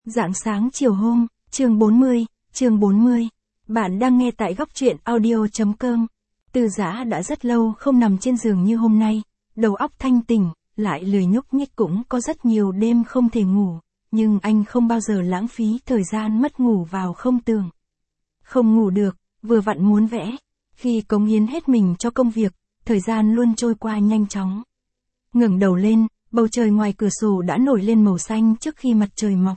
Rạng sáng chiều hôm, chương 40. Bạn đang nghe tại góc truyện audio.com. Từ Giã đã rất lâu không nằm trên giường như hôm nay, đầu óc thanh tỉnh, lại lười nhúc nhích, cũng có rất nhiều đêm không thể ngủ, nhưng anh không bao giờ lãng phí thời gian mất ngủ vào không tường. Không ngủ được, vừa vặn muốn vẽ. Khi cống hiến hết mình cho công việc, thời gian luôn trôi qua nhanh chóng. Ngẩng đầu lên, bầu trời ngoài cửa sổ đã nổi lên màu xanh trước khi mặt trời mọc.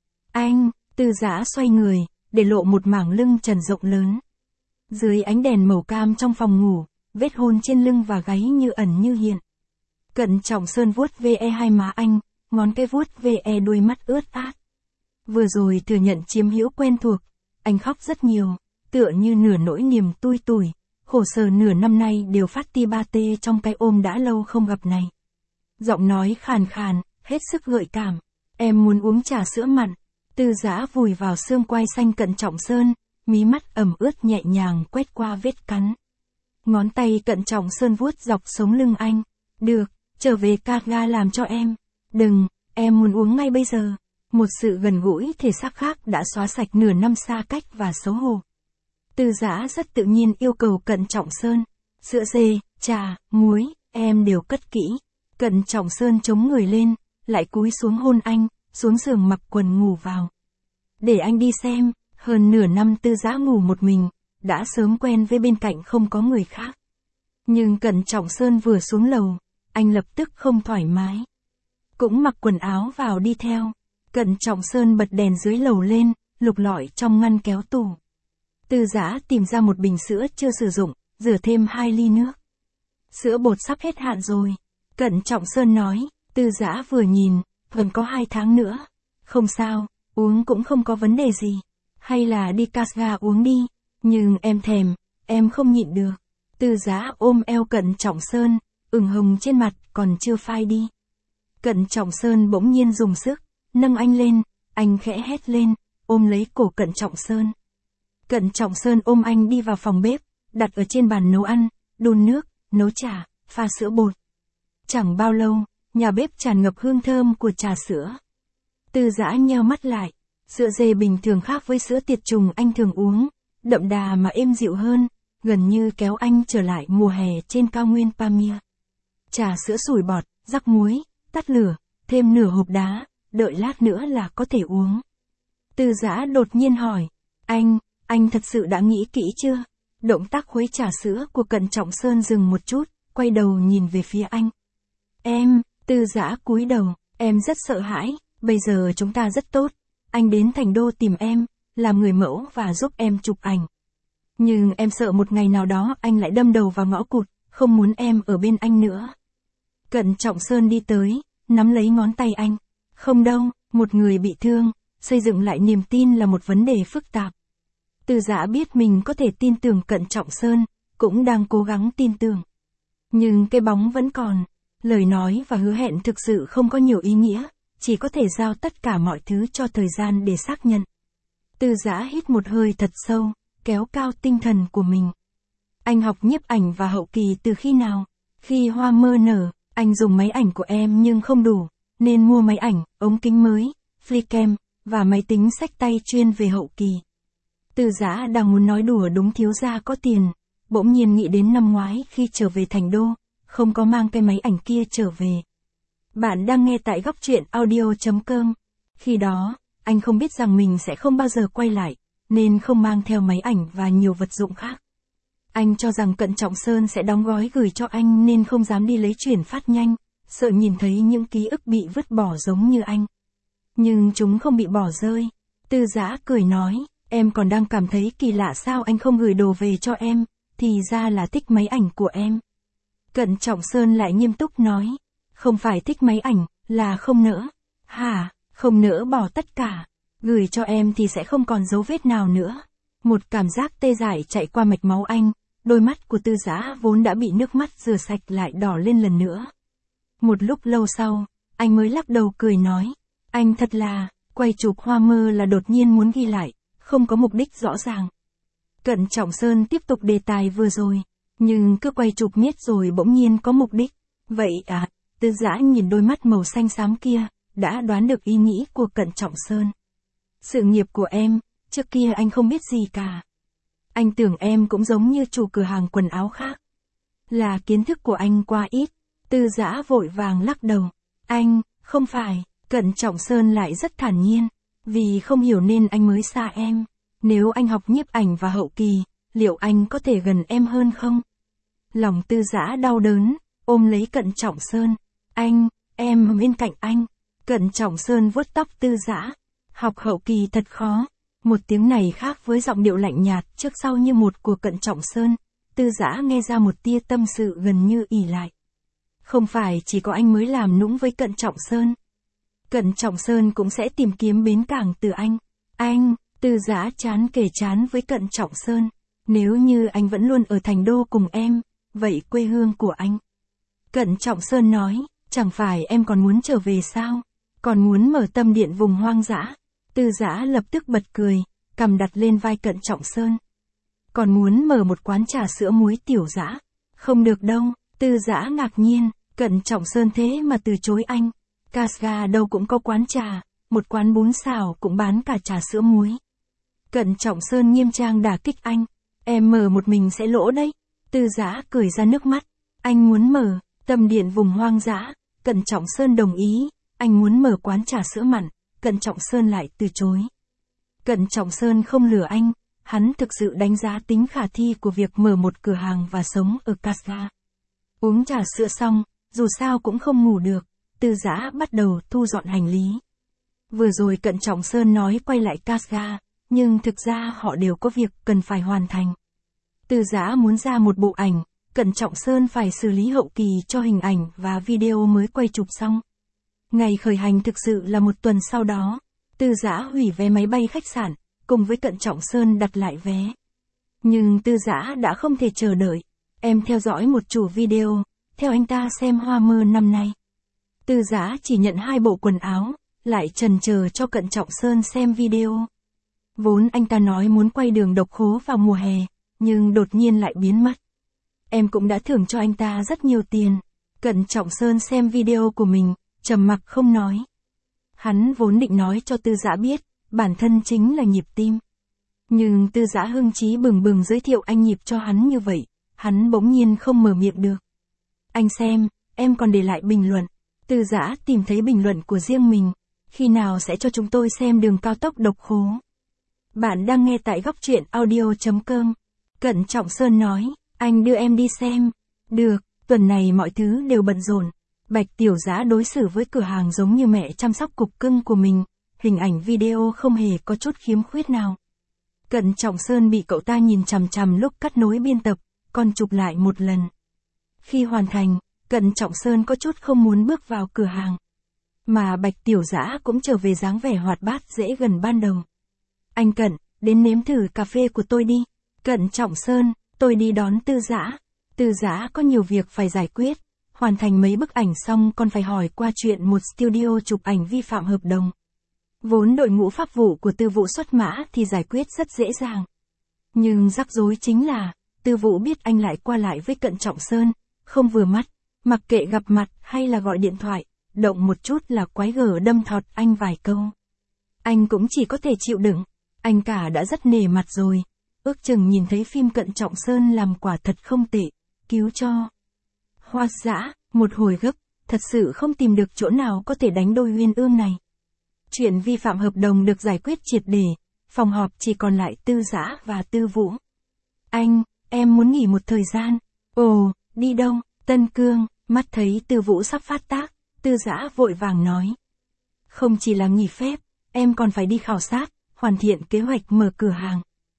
Từ Giã xoay người, để lộ một mảng lưng trần rộng lớn. Dưới ánh đèn màu cam trong phòng ngủ, vết hôn trên lưng và gáy như ẩn như hiện. Cận Trọng Sơn vuốt ve hai má anh, ngón cái vuốt ve đôi mắt ướt át. Vừa rồi thừa nhận chiếm hữu quen thuộc, anh khóc rất nhiều, tựa như nửa nỗi niềm tui tủi, khổ sở nửa năm nay đều phát ti ba tê trong cái ôm đã lâu không gặp này. Giọng nói khàn khàn, hết sức gợi cảm. Em muốn uống trà sữa mặn. Từ Giã vùi vào xương quai xanh Cận Trọng Sơn, mí mắt ẩm ướt nhẹ nhàng quét qua vết cắn. Ngón tay Cận Trọng Sơn vuốt dọc sống lưng anh. Được, trở về Kaga làm cho em. Đừng, em muốn uống ngay bây giờ. Một sự gần gũi thể xác khác đã xóa sạch nửa năm xa cách và xấu hổ. Từ Giã rất tự nhiên yêu cầu Cận Trọng Sơn. Sữa dê, trà, muối, em đều cất kỹ. Cận Trọng Sơn chống người lên, lại cúi xuống hôn anh, xuống giường mặc quần ngủ vào. Để anh đi xem, hơn nửa năm Từ Giã ngủ một mình, đã sớm quen với bên cạnh không có người khác. Nhưng Cận Trọng Sơn vừa xuống lầu, anh lập tức không thoải mái. Cũng mặc quần áo vào đi theo. Cận Trọng Sơn bật đèn dưới lầu lên, lục lọi trong ngăn kéo tủ. Từ Giã tìm ra một bình sữa chưa sử dụng, rửa thêm 2 ly nước. Sữa bột sắp hết hạn rồi. Cận Trọng Sơn nói. Từ Giã vừa nhìn, gần có 2 tháng nữa. Không sao, uống cũng không có vấn đề gì. Hay là đi Kaga uống đi. Nhưng em thèm, em không nhịn được. Từ Giã ôm eo Cận Trọng Sơn, ửng hồng trên mặt còn chưa phai đi. Cận Trọng Sơn bỗng nhiên dùng sức, nâng anh lên, anh khẽ hét lên, ôm lấy cổ Cận Trọng Sơn. Cận Trọng Sơn ôm anh đi vào phòng bếp, đặt ở trên bàn nấu ăn, đun nước, nấu trà, pha sữa bột. Chẳng bao lâu, nhà bếp tràn ngập hương thơm của trà sữa. Từ Giã nheo mắt lại, sữa dê bình thường khác với sữa tiệt trùng anh thường uống, đậm đà mà êm dịu hơn, gần như kéo anh trở lại mùa hè trên cao nguyên Pamir. Trà sữa sủi bọt, rắc muối, tắt lửa, thêm nửa hộp đá, đợi lát nữa là có thể uống. Từ Giã đột nhiên hỏi, anh thật sự đã nghĩ kỹ chưa? Động tác khuấy trà sữa của Cận Trọng Sơn dừng một chút, quay đầu nhìn về phía anh. Từ Giã cúi đầu, em rất sợ hãi, bây giờ chúng ta rất tốt. Anh đến Thành Đô tìm em, làm người mẫu và giúp em chụp ảnh. Nhưng em sợ một ngày nào đó anh lại đâm đầu vào ngõ cụt, không muốn em ở bên anh nữa. Cận Trọng Sơn đi tới, nắm lấy ngón tay anh. Không đâu, một người bị thương, xây dựng lại niềm tin là một vấn đề phức tạp. Từ Giã biết mình có thể tin tưởng Cận Trọng Sơn, cũng đang cố gắng tin tưởng. Nhưng cái bóng vẫn còn. Lời nói và hứa hẹn thực sự không có nhiều ý nghĩa, chỉ có thể giao tất cả mọi thứ cho thời gian để xác nhận. Từ Giã hít một hơi thật sâu, kéo cao tinh thần của mình. Anh học nhiếp ảnh và hậu kỳ từ khi nào? Khi hoa mơ nở, anh dùng máy ảnh của em nhưng không đủ, nên mua máy ảnh, ống kính mới, flycam, và máy tính xách tay chuyên về hậu kỳ. Từ Giã đang muốn nói đùa đúng thiếu gia có tiền, bỗng nhiên nghĩ đến năm ngoái khi trở về Thành Đô, không có mang cái máy ảnh kia trở về. Bạn đang nghe tại góc truyện audio.com. Khi đó, anh không biết rằng mình sẽ không bao giờ quay lại, nên không mang theo máy ảnh và nhiều vật dụng khác. Anh cho rằng Cận Trọng Sơn sẽ đóng gói gửi cho anh nên không dám đi lấy chuyển phát nhanh, sợ nhìn thấy những ký ức bị vứt bỏ giống như anh. Nhưng chúng không bị bỏ rơi. Từ Giã cười nói, em còn đang cảm thấy kỳ lạ sao anh không gửi đồ về cho em, thì ra là thích máy ảnh của em. Cận Trọng Sơn lại nghiêm túc nói, không phải thích máy ảnh, là không nỡ. Hả, không nỡ bỏ tất cả, gửi cho em thì sẽ không còn dấu vết nào nữa. Một cảm giác tê dại chạy qua mạch máu anh, đôi mắt của Từ Giã vốn đã bị nước mắt rửa sạch lại đỏ lên lần nữa. Một lúc lâu sau, anh mới lắc đầu cười nói, anh thật là, quay chụp hoa mơ là đột nhiên muốn ghi lại, không có mục đích rõ ràng. Cận Trọng Sơn tiếp tục đề tài vừa rồi, nhưng cứ quay chụp miết rồi bỗng nhiên có mục đích. Vậy à? Từ Giã nhìn đôi mắt màu xanh xám kia, đã đoán được ý nghĩ của Cận Trọng Sơn. Sự nghiệp của em, trước kia anh không biết gì cả. Anh tưởng em cũng giống như chủ cửa hàng quần áo khác. Là kiến thức của anh quá ít. Tư Dã vội vàng lắc đầu. Anh, không phải, Cận Trọng Sơn lại rất thản nhiên. Vì không hiểu nên anh mới xa em. Nếu anh học nhiếp ảnh và hậu kỳ, liệu anh có thể gần em hơn không? Lòng Tư Dã đau đớn, ôm lấy Cận Trọng Sơn. Anh, em bên cạnh anh. Cận Trọng Sơn vuốt tóc Tư Dã. Học hậu kỳ thật khó. Một tiếng này khác với giọng điệu lạnh nhạt trước sau như một của Cận Trọng Sơn. Tư Dã nghe ra một tia tâm sự gần như ỉ lại. Không phải chỉ có anh mới làm nũng với Cận Trọng Sơn. Cận Trọng Sơn cũng sẽ tìm kiếm bến cảng từ anh. Anh, Tư Dã chán kề chán với Cận Trọng Sơn. Nếu như anh vẫn luôn ở thành đô cùng em, vậy quê hương của anh. Cận Trọng Sơn nói, chẳng phải em còn muốn trở về sao? Còn muốn mở tâm điện vùng hoang dã. Tư Dã lập tức bật cười, cầm đặt lên vai Cận Trọng Sơn. Còn muốn mở một quán trà sữa muối tiểu dã. Không được đâu, Tư Dã ngạc nhiên, Cận Trọng Sơn thế mà từ chối anh. Casga đâu cũng có quán trà, một quán bún xào cũng bán cả trà sữa muối. Cận Trọng Sơn nghiêm trang đả kích anh. Em mở một mình sẽ lỗ đấy. Tư Dã cười ra nước mắt. Anh muốn mở tâm điện vùng hoang dã. Cận Trọng Sơn đồng ý. Anh muốn mở quán trà sữa mặn. Cận Trọng Sơn lại từ chối. Cận Trọng Sơn không lừa anh. Hắn thực sự đánh giá tính khả thi của việc mở một cửa hàng và sống ở Casga. Uống trà sữa xong, dù sao cũng không ngủ được. Tư Dã bắt đầu thu dọn hành lý. Vừa rồi Cận Trọng Sơn nói quay lại Casga, nhưng thực ra họ đều có việc cần phải hoàn thành. Tư Dã muốn ra một bộ ảnh, Cận Trọng Sơn phải xử lý hậu kỳ cho hình ảnh và video mới quay chụp xong. Ngày khởi hành thực sự là một tuần sau đó. Tư Dã hủy vé máy bay khách sạn, cùng với Cận Trọng Sơn đặt lại vé. Nhưng Tư Dã đã không thể chờ đợi. Em theo dõi một chủ video, theo anh ta xem hoa mơ năm nay. Tư Dã chỉ nhận 2 bộ quần áo, lại chần chờ cho Cận Trọng Sơn xem video. Vốn anh ta nói muốn quay đường độc khố vào mùa hè, nhưng đột nhiên lại biến mất. Em cũng đã thưởng cho anh ta rất nhiều tiền. Cận Trọng Sơn xem video của mình, trầm mặc không nói. Hắn vốn định nói cho Tư Dã biết, bản thân chính là nhịp tim. Nhưng Tư Dã hưng chí bừng bừng giới thiệu anh nhịp cho hắn như vậy, hắn bỗng nhiên không mở miệng được. Anh xem, em còn để lại bình luận. Tư Dã tìm thấy bình luận của riêng mình. Khi nào sẽ cho chúng tôi xem đường cao tốc độc khố? Bạn đang nghe tại góc truyện audio.com. Cận Trọng Sơn nói, anh đưa em đi xem. Được, tuần này mọi thứ đều bận rộn. Bạch Tiểu Dã đối xử với cửa hàng giống như mẹ chăm sóc cục cưng của mình. Hình ảnh video không hề có chút khiếm khuyết nào. Cận Trọng Sơn bị cậu ta nhìn chằm chằm lúc cắt nối biên tập, còn chụp lại một lần. Khi hoàn thành, Cận Trọng Sơn có chút không muốn bước vào cửa hàng. Mà Bạch Tiểu Dã cũng trở về dáng vẻ hoạt bát dễ gần ban đầu. Anh Cận, đến nếm thử cà phê của tôi đi. Cận Trọng Sơn, tôi đi đón Tư Dã. Tư Dã có nhiều việc phải giải quyết. Hoàn thành mấy bức ảnh xong còn phải hỏi qua chuyện một studio chụp ảnh vi phạm hợp đồng. Vốn đội ngũ pháp vụ của Tư Vũ xuất mã thì giải quyết rất dễ dàng. Nhưng rắc rối chính là, Tư Vũ biết anh lại qua lại với Cận Trọng Sơn, không vừa mắt, mặc kệ gặp mặt hay là gọi điện thoại, động một chút là quái gở đâm thọt anh vài câu. Anh cũng chỉ có thể chịu đựng, anh cả đã rất nể mặt rồi, ước chừng nhìn thấy phim Cận Trọng Sơn làm quả thật không tệ, cứu cho. Hoa Dã, một hồi gấp, thật sự không tìm được chỗ nào có thể đánh đôi uyên ương này. Chuyện vi phạm hợp đồng được giải quyết triệt để, phòng họp chỉ còn lại Tư Dã và Tư Vũ. Anh, em muốn nghỉ một thời gian. Ồ, đi đâu? Tân Cương. Mắt thấy Tư Vũ sắp phát tác, Tư Dã vội vàng nói. Không chỉ là nghỉ phép, em còn phải đi khảo sát, hoàn thiện kế hoạch mở cửa hàng.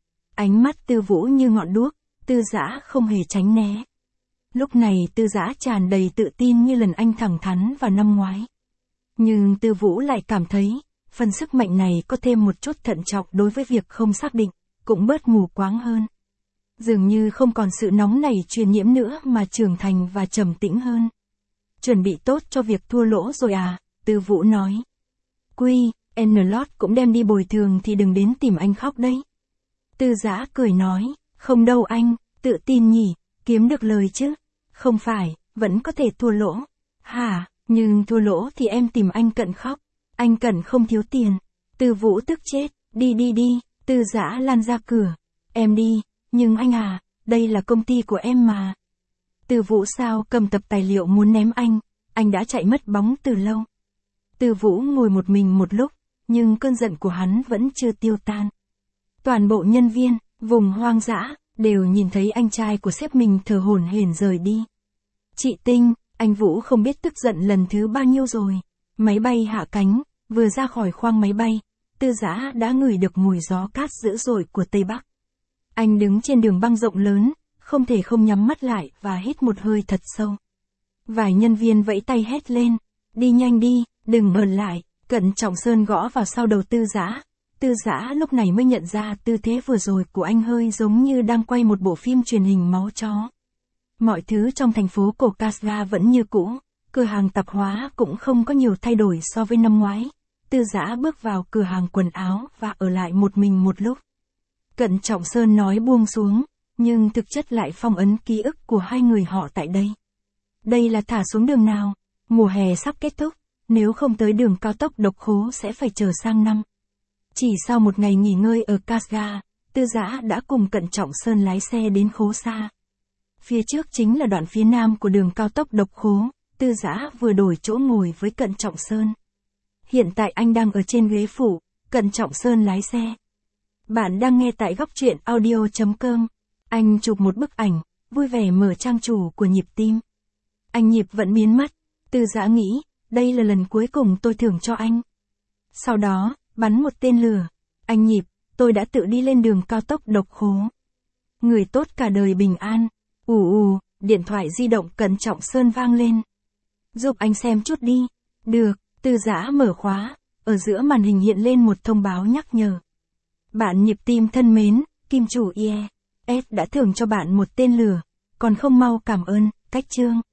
Ánh mắt Tư Vũ như ngọn đuốc, Tư Dã không hề tránh né. Lúc này Tư Dã tràn đầy tự tin như lần anh thẳng thắn vào năm ngoái. Nhưng Tư Vũ lại cảm thấy, phần sức mạnh này có thêm một chút thận trọng đối với việc không xác định, cũng bớt mù quáng hơn. Dường như không còn sự nóng nảy truyền nhiễm nữa mà trưởng thành và trầm tĩnh hơn. Chuẩn bị tốt cho việc thua lỗ rồi à, Tư Vũ nói. Quy, N-Lot cũng đem đi bồi thường thì đừng đến tìm anh khóc đấy. Tư Dã cười nói, không đâu anh, tự tin nhỉ, kiếm được lời chứ. Không phải, vẫn có thể thua lỗ. Hả, nhưng thua lỗ thì em tìm anh Cận khóc. Anh Cận không thiếu tiền. Từ Vũ tức chết, đi đi đi, Từ Dã lan ra cửa. Em đi, nhưng anh à, đây là công ty của em mà. Từ Vũ sao cầm tập tài liệu muốn ném anh đã chạy mất bóng từ lâu. Từ Vũ ngồi một mình một lúc, nhưng cơn giận của hắn vẫn chưa tiêu tan. Toàn bộ nhân viên, vùng hoang dã, đều nhìn thấy anh trai của sếp mình thở hổn hển rời đi. Chị Tinh, anh Vũ không biết tức giận lần thứ bao nhiêu rồi. Máy bay hạ cánh, vừa ra khỏi khoang máy bay, Từ Dã đã ngửi được mùi gió cát dữ dội của Tây Bắc. Anh đứng trên đường băng rộng lớn, không thể không nhắm mắt lại và hít một hơi thật sâu. Vài nhân viên vẫy tay hét lên, đi nhanh đi, đừng ở lại. Cận Trọng Sơn gõ vào sau đầu Từ Dã. Từ Dã lúc này mới nhận ra tư thế vừa rồi của anh hơi giống như đang quay một bộ phim truyền hình máu chó. Mọi thứ trong thành phố cổ Kasga vẫn như cũ, cửa hàng tạp hóa cũng không có nhiều thay đổi so với năm ngoái. Từ Dã bước vào cửa hàng quần áo và ở lại một mình một lúc. Cận Trọng Sơn nói buông xuống, nhưng thực chất lại phong ấn ký ức của hai người họ tại đây. Đây là thả xuống đường nào? Mùa hè sắp kết thúc, nếu không tới đường cao tốc Độc Khố sẽ phải chờ sang năm. Chỉ sau một ngày nghỉ ngơi ở Kasga, Từ Dã đã cùng Cận Trọng Sơn lái xe đến Khố Sa. Phía trước chính là đoạn phía nam của đường cao tốc Độc Khố. Từ Dã vừa đổi chỗ ngồi với Cận Trọng Sơn. Hiện tại anh đang ở trên ghế phụ, Cận Trọng Sơn lái xe. Bạn đang nghe tại góc truyện audio.com. Anh chụp một bức ảnh, vui vẻ mở trang chủ của Nhịp Tim. Anh Nhịp vẫn biến mất. Từ Dã nghĩ, đây là lần cuối cùng tôi thưởng cho anh. Sau đó, bắn một tên lửa. Anh Nhịp, tôi đã tự đi lên đường cao tốc Độc Khố. Người tốt cả đời bình an. Điện thoại di động Cận Trọng Sơn vang lên. Giúp anh xem chút đi. Được, Từ Dã mở khóa, ở giữa màn hình hiện lên một thông báo nhắc nhở. Bạn Nhịp Tim thân mến, Kim chủ IES đã thưởng cho bạn một tên lửa, còn không mau cảm ơn, cách chương.